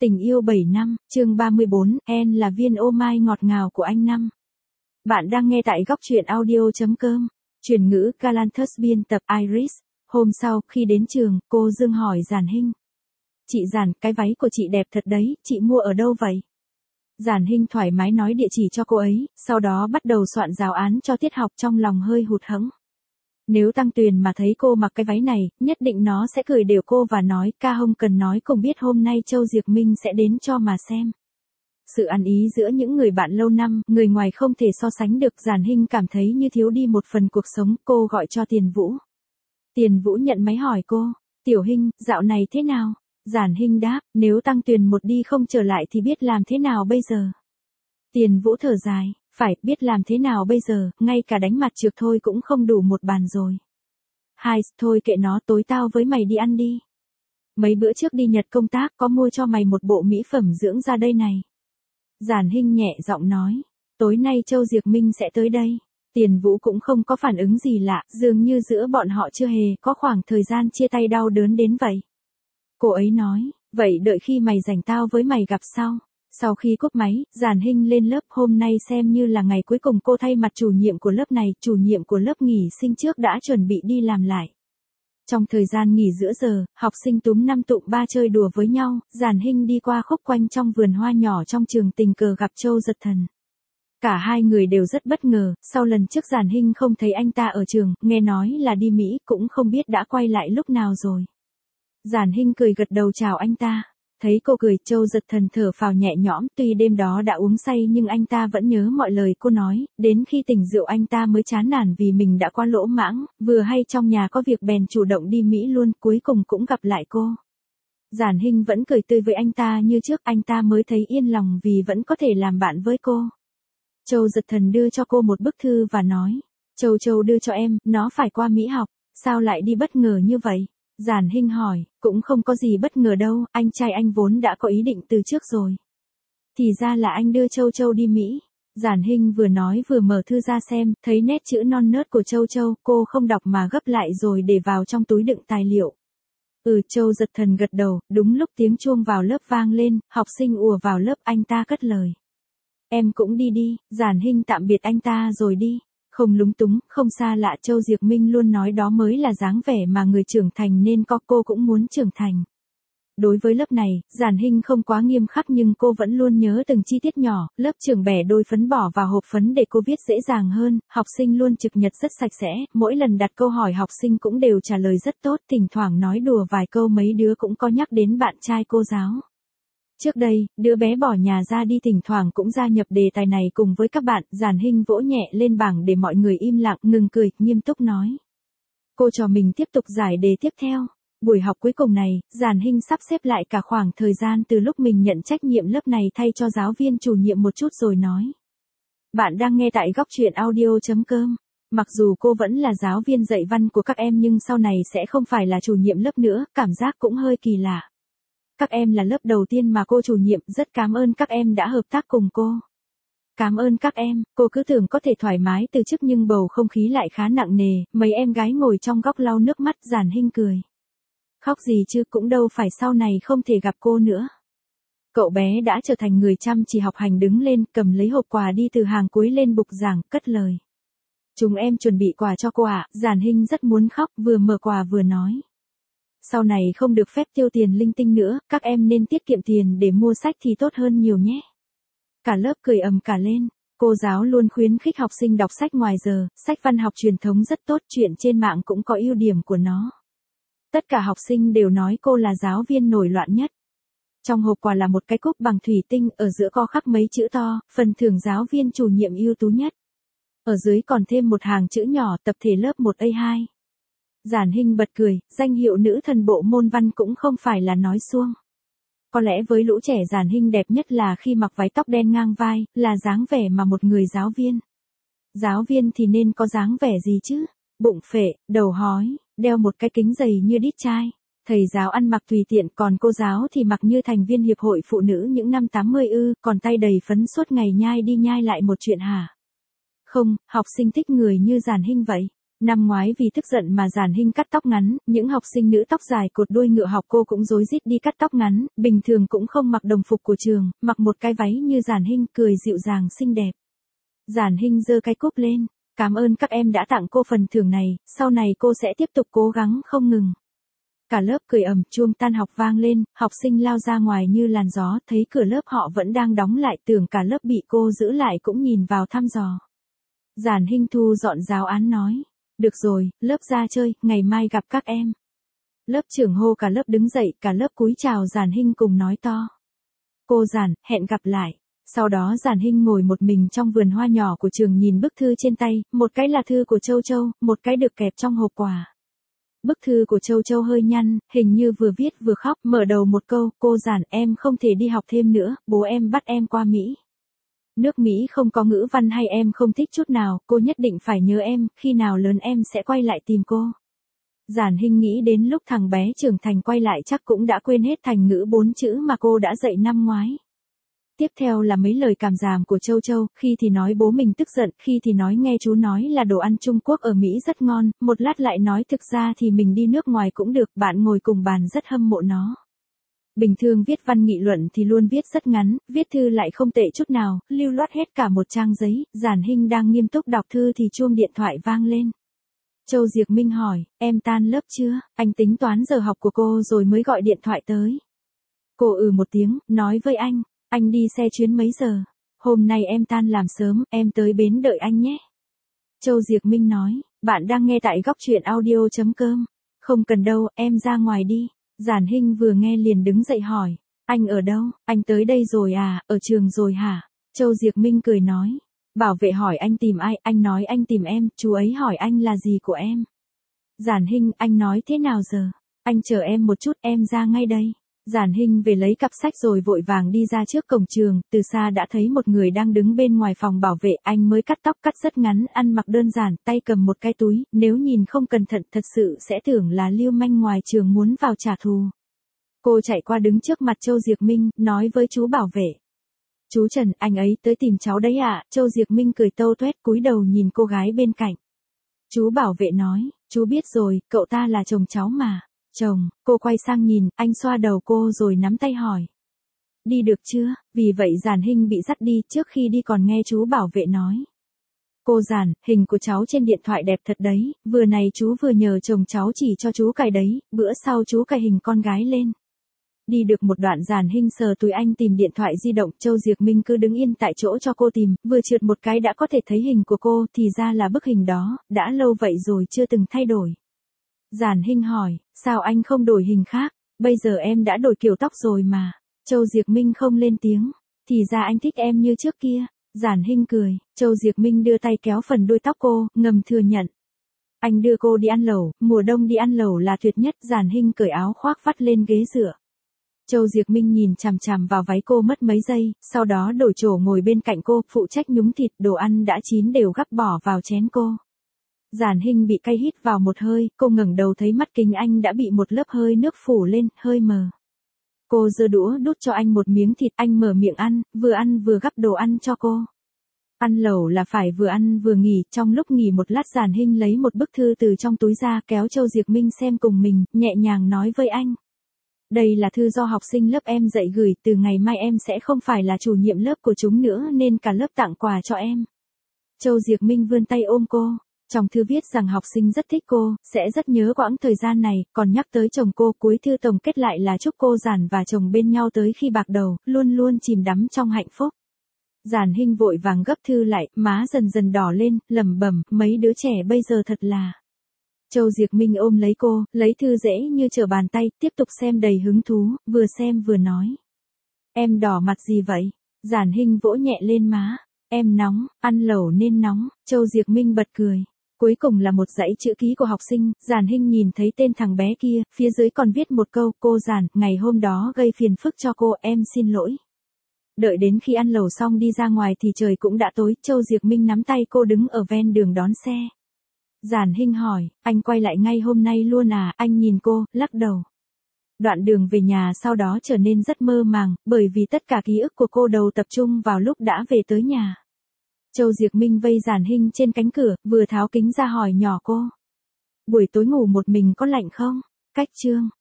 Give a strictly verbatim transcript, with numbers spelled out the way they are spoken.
Tình yêu bảy năm, chương ba mươi bốn, En là viên ô mai ngọt ngào của anh năm. Bạn đang nghe tại góc truyện audio.com. Chuyển ngữ Galanthus biên tập Iris. Hôm sau, khi đến trường, cô Dương hỏi Giản Hinh. Chị Giản, cái váy của chị đẹp thật đấy, chị mua ở đâu vậy? Giản Hinh thoải mái nói địa chỉ cho cô ấy, sau đó bắt đầu soạn giáo án cho tiết học trong lòng hơi hụt hẫng. Nếu Tăng Tuyền mà thấy cô mặc cái váy này, nhất định nó sẽ cười đều cô và nói, ca không cần nói cùng biết hôm nay Châu Diệc Minh sẽ đến cho mà xem. Sự ăn ý giữa những người bạn lâu năm, người ngoài không thể so sánh được. Giản Hinh cảm thấy như thiếu đi một phần cuộc sống. Cô gọi cho Tiền Vũ. Tiền Vũ nhận máy hỏi cô, Tiểu Hinh, dạo này thế nào? Giản Hinh đáp, nếu Tăng Tuyền một đi không trở lại thì biết làm thế nào bây giờ? Tiền Vũ thở dài, phải, biết làm thế nào bây giờ, ngay cả đánh mặt trược thôi cũng không đủ một bàn rồi. Hai, thôi kệ nó, tối tao với mày đi ăn đi. Mấy bữa trước đi Nhật công tác có mua cho mày một bộ mỹ phẩm dưỡng da đây này. Giản Hinh nhẹ giọng nói, tối nay Châu Diệc Minh sẽ tới đây. Tiền Vũ cũng không có phản ứng gì lạ, dường như giữa bọn họ chưa hề có khoảng thời gian chia tay đau đớn đến vậy. Cô ấy nói, vậy đợi khi mày rảnh tao với mày gặp sau. Sau khi cúp máy, Giản Hinh lên lớp. Hôm nay xem như là ngày cuối cùng cô thay mặt chủ nhiệm của lớp này. Chủ nhiệm của lớp nghỉ sinh trước đã chuẩn bị đi làm lại. Trong thời gian nghỉ giữa giờ, học sinh túm năm tụm ba chơi đùa với nhau. Giản Hinh đi qua khúc quanh trong vườn hoa nhỏ trong trường, tình cờ gặp Châu Giật Thần. Cả hai người đều rất bất ngờ. Sau lần trước Giản Hinh không thấy anh ta ở trường, nghe nói là đi Mỹ, cũng không biết đã quay lại lúc nào rồi. Giản Hinh cười gật đầu chào anh ta. Thấy cô cười, Châu Giật Thần thở phào nhẹ nhõm, tuy đêm đó đã uống say nhưng anh ta vẫn nhớ mọi lời cô nói, đến khi tỉnh rượu anh ta mới chán nản vì mình đã quá lỗ mãng, vừa hay trong nhà có việc bèn chủ động đi Mỹ luôn, cuối cùng cũng gặp lại cô. Giản Hinh vẫn cười tươi với anh ta như trước, anh ta mới thấy yên lòng vì vẫn có thể làm bạn với cô. Châu Giật Thần đưa cho cô một bức thư và nói, Châu Châu đưa cho em, nó phải qua Mỹ học, sao lại đi bất ngờ như vậy? Giản Hinh hỏi, cũng không có gì bất ngờ đâu, anh trai anh vốn đã có ý định từ trước rồi. Thì ra là anh đưa Châu Châu đi Mỹ. Giản Hinh vừa nói vừa mở thư ra xem, thấy nét chữ non nớt của Châu Châu, cô không đọc mà gấp lại rồi để vào trong túi đựng tài liệu. Ừ, Châu Giật Thần gật đầu. Đúng lúc tiếng chuông vào lớp vang lên, học sinh ùa vào lớp, anh ta cất lời. Em cũng đi đi. Giản Hinh tạm biệt anh ta rồi đi. Không lúng túng, không xa lạ, Châu Diệc Minh luôn nói đó mới là dáng vẻ mà người trưởng thành nên có, cô cũng muốn trưởng thành. Đối với lớp này, Giản Hinh không quá nghiêm khắc nhưng cô vẫn luôn nhớ từng chi tiết nhỏ. Lớp trưởng bẻ đôi phấn bỏ vào hộp phấn để cô viết dễ dàng hơn. Học sinh luôn trực nhật rất sạch sẽ, mỗi lần đặt câu hỏi học sinh cũng đều trả lời rất tốt, thỉnh thoảng nói đùa vài câu mấy đứa cũng có nhắc đến bạn trai cô giáo. Trước đây, đứa bé bỏ nhà ra đi thỉnh thoảng cũng gia nhập đề tài này cùng với các bạn. Giản Hinh vỗ nhẹ lên bảng để mọi người im lặng, ngừng cười, nghiêm túc nói. Cô trò mình tiếp tục giải đề tiếp theo. Buổi học cuối cùng này, Giản Hinh sắp xếp lại cả khoảng thời gian từ lúc mình nhận trách nhiệm lớp này thay cho giáo viên chủ nhiệm một chút rồi nói. Bạn đang nghe tại góc truyện audio.com. Mặc dù cô vẫn là giáo viên dạy văn của các em nhưng sau này sẽ không phải là chủ nhiệm lớp nữa, cảm giác cũng hơi kỳ lạ. Các em là lớp đầu tiên mà cô chủ nhiệm, rất cảm ơn các em đã hợp tác cùng cô. Cảm ơn các em, cô cứ tưởng có thể thoải mái từ chức nhưng bầu không khí lại khá nặng nề, mấy em gái ngồi trong góc lau nước mắt. Giản Hinh cười. Khóc gì chứ, cũng đâu phải sau này không thể gặp cô nữa. Cậu bé đã trở thành người chăm chỉ học hành, đứng lên, cầm lấy hộp quà đi từ hàng cuối lên bục giảng, cất lời. Chúng em chuẩn bị quà cho cô ạ. Giản Hinh rất muốn khóc, vừa mở quà vừa nói. Sau này không được phép tiêu tiền linh tinh nữa, các em nên tiết kiệm tiền để mua sách thì tốt hơn nhiều nhé. Cả lớp cười ầm cả lên. Cô giáo luôn khuyến khích học sinh đọc sách ngoài giờ, sách văn học truyền thống rất tốt, chuyện trên mạng cũng có ưu điểm của nó. Tất cả học sinh đều nói cô là giáo viên nổi loạn nhất. Trong hộp quà là một cái cúp bằng thủy tinh, ở giữa có khắc mấy chữ to, phần thưởng giáo viên chủ nhiệm ưu tú nhất. Ở dưới còn thêm một hàng chữ nhỏ, tập thể lớp một A hai. Giản Hinh bật cười, danh hiệu nữ thần bộ môn văn cũng không phải là nói suông. Có lẽ với lũ trẻ Giản Hinh đẹp nhất là khi mặc váy tóc đen ngang vai, là dáng vẻ mà một người giáo viên. Giáo viên thì nên có dáng vẻ gì chứ? Bụng phệ, đầu hói, đeo một cái kính dày như đít chai. Thầy giáo ăn mặc tùy tiện, còn cô giáo thì mặc như thành viên hiệp hội phụ nữ những năm tám mươi ư, còn tay đầy phấn suốt ngày nhai đi nhai lại một chuyện hả? Không, học sinh thích người như Giản Hinh vậy. Năm ngoái vì tức giận mà Giản Hinh cắt tóc ngắn, những học sinh nữ tóc dài cột đuôi ngựa học cô cũng rối rít đi cắt tóc ngắn, bình thường cũng không mặc đồng phục của trường, mặc một cái váy như Giản Hinh, cười dịu dàng xinh đẹp. Giản Hinh giơ cái cúp lên, cảm ơn các em đã tặng cô phần thưởng này, sau này cô sẽ tiếp tục cố gắng không ngừng. Cả lớp cười ầm, chuông tan học vang lên, học sinh lao ra ngoài như làn gió, thấy cửa lớp họ vẫn đang đóng lại, tưởng cả lớp bị cô giữ lại cũng nhìn vào thăm dò. Giản Hinh thu dọn giáo án nói, được rồi, lớp ra chơi, ngày mai gặp các em. Lớp trưởng hô cả lớp đứng dậy, cả lớp cúi chào Giản Hinh cùng nói to. Cô Giản, hẹn gặp lại. Sau đó Giản Hinh ngồi một mình trong vườn hoa nhỏ của trường nhìn bức thư trên tay, một cái là thư của Châu Châu, một cái được kẹp trong hộp quà. Bức thư của Châu Châu hơi nhăn, hình như vừa viết vừa khóc, mở đầu một câu, cô Giản, em không thể đi học thêm nữa, bố em bắt em qua Mỹ. Nước Mỹ không có ngữ văn hay em không thích chút nào, cô nhất định phải nhớ em, khi nào lớn em sẽ quay lại tìm cô. Giản Hinh nghĩ đến lúc thằng bé trưởng thành quay lại chắc cũng đã quên hết thành ngữ bốn chữ mà cô đã dạy năm ngoái. Tiếp theo là mấy lời cảm giảm của Châu Châu, khi thì nói bố mình tức giận, khi thì nói nghe chú nói là đồ ăn Trung Quốc ở Mỹ rất ngon, một lát lại nói thực ra thì mình đi nước ngoài cũng được, bạn ngồi cùng bàn rất hâm mộ nó. Bình thường viết văn nghị luận thì luôn viết rất ngắn, viết thư lại không tệ chút nào, lưu loát hết cả một trang giấy, Giản Hinh đang nghiêm túc đọc thư thì chuông điện thoại vang lên. Châu Diệc Minh hỏi, em tan lớp chưa, anh tính toán giờ học của cô rồi mới gọi điện thoại tới. Cô ừ một tiếng, nói với anh, anh đi xe chuyến mấy giờ, hôm nay em tan làm sớm, em tới bến đợi anh nhé. Châu Diệc Minh nói, bạn đang nghe tại góc truyện audio chấm com, không cần đâu, em ra ngoài đi. Giản Hinh vừa nghe liền đứng dậy hỏi, anh ở đâu, anh tới đây rồi à, ở trường rồi hả? Châu Diệc Minh cười nói, bảo vệ hỏi anh tìm ai, anh nói anh tìm em, chú ấy hỏi anh là gì của em. Giản Hinh, anh nói thế nào giờ? Anh chờ em một chút, em ra ngay đây. Giản Hinh về lấy cặp sách rồi vội vàng đi ra trước cổng trường, từ xa đã thấy một người đang đứng bên ngoài phòng bảo vệ, anh mới cắt tóc cắt rất ngắn, ăn mặc đơn giản, tay cầm một cái túi, nếu nhìn không cẩn thận thật sự sẽ tưởng là lưu manh ngoài trường muốn vào trả thù. Cô chạy qua đứng trước mặt Châu Diệc Minh, nói với chú bảo vệ. Chú Trần, anh ấy tới tìm cháu đấy ạ. Châu Diệc Minh cười tâu tuét cúi đầu nhìn cô gái bên cạnh. Chú bảo vệ nói, chú biết rồi, cậu ta là chồng cháu mà. Chồng, cô quay sang nhìn, anh xoa đầu cô rồi nắm tay hỏi. Đi được chưa? Vì vậy Giản Hinh bị dắt đi, trước khi đi còn nghe chú bảo vệ nói. Cô Giản, hình của cháu trên điện thoại đẹp thật đấy, vừa này chú vừa nhờ chồng cháu chỉ cho chú cài đấy, bữa sau chú cài hình con gái lên. Đi được một đoạn Giản Hinh sờ túi anh tìm điện thoại di động, Châu Diệc Minh cứ đứng yên tại chỗ cho cô tìm, vừa trượt một cái đã có thể thấy hình của cô, thì ra là bức hình đó, đã lâu vậy rồi chưa từng thay đổi. Giản Hinh hỏi, sao anh không đổi hình khác, bây giờ em đã đổi kiểu tóc rồi mà. Châu Diệc Minh không lên tiếng, thì ra anh thích em như trước kia. Giản Hinh cười, Châu Diệc Minh đưa tay kéo phần đuôi tóc cô, ngầm thừa nhận. Anh đưa cô đi ăn lẩu, mùa đông đi ăn lẩu là tuyệt nhất. Giản Hinh cởi áo khoác vắt lên ghế dựa. Châu Diệc Minh nhìn chằm chằm vào váy cô mất mấy giây, sau đó đổi chỗ ngồi bên cạnh cô, phụ trách nhúng thịt, đồ ăn đã chín đều gắp bỏ vào chén cô. Giản Hinh bị cay hít vào một hơi, cô ngẩng đầu thấy mắt kính anh đã bị một lớp hơi nước phủ lên, hơi mờ. Cô giơ đũa đút cho anh một miếng thịt, anh mở miệng ăn, vừa ăn vừa gắp đồ ăn cho cô. Ăn lẩu là phải vừa ăn vừa nghỉ, trong lúc nghỉ một lát Giản Hinh lấy một bức thư từ trong túi ra, kéo Châu Diệc Minh xem cùng mình, nhẹ nhàng nói với anh. Đây là thư do học sinh lớp em dạy gửi, từ ngày mai em sẽ không phải là chủ nhiệm lớp của chúng nữa nên cả lớp tặng quà cho em. Châu Diệc Minh vươn tay ôm cô. Trong thư viết rằng học sinh rất thích cô, sẽ rất nhớ quãng thời gian này, còn nhắc tới chồng cô, cuối thư tổng kết lại là chúc cô Giản và chồng bên nhau tới khi bạc đầu, luôn luôn chìm đắm trong hạnh phúc. Giản Hinh vội vàng gấp thư lại, má dần dần đỏ lên, lẩm bẩm, mấy đứa trẻ bây giờ thật là. Châu Diệc Minh ôm lấy cô, lấy thư dễ như trở bàn tay, tiếp tục xem đầy hứng thú, vừa xem vừa nói. Em đỏ mặt gì vậy? Giản Hinh vỗ nhẹ lên má. Em nóng, ăn lẩu nên nóng. Châu Diệc Minh bật cười. Cuối cùng là một dãy chữ ký của học sinh, Giản Hinh nhìn thấy tên thằng bé kia, phía dưới còn viết một câu, cô Giản, ngày hôm đó gây phiền phức cho cô, em xin lỗi. Đợi đến khi ăn lẩu xong đi ra ngoài thì trời cũng đã tối, Châu Diệc Minh nắm tay cô đứng ở ven đường đón xe. Giản Hinh hỏi, anh quay lại ngay hôm nay luôn à, anh nhìn cô, lắc đầu. Đoạn đường về nhà sau đó trở nên rất mơ màng, bởi vì tất cả ký ức của cô đều tập trung vào lúc đã về tới nhà. Châu Diệc Minh vây Giản Hinh trên cánh cửa, vừa tháo kính ra hỏi nhỏ cô. Buổi tối ngủ một mình có lạnh không? Cách chương.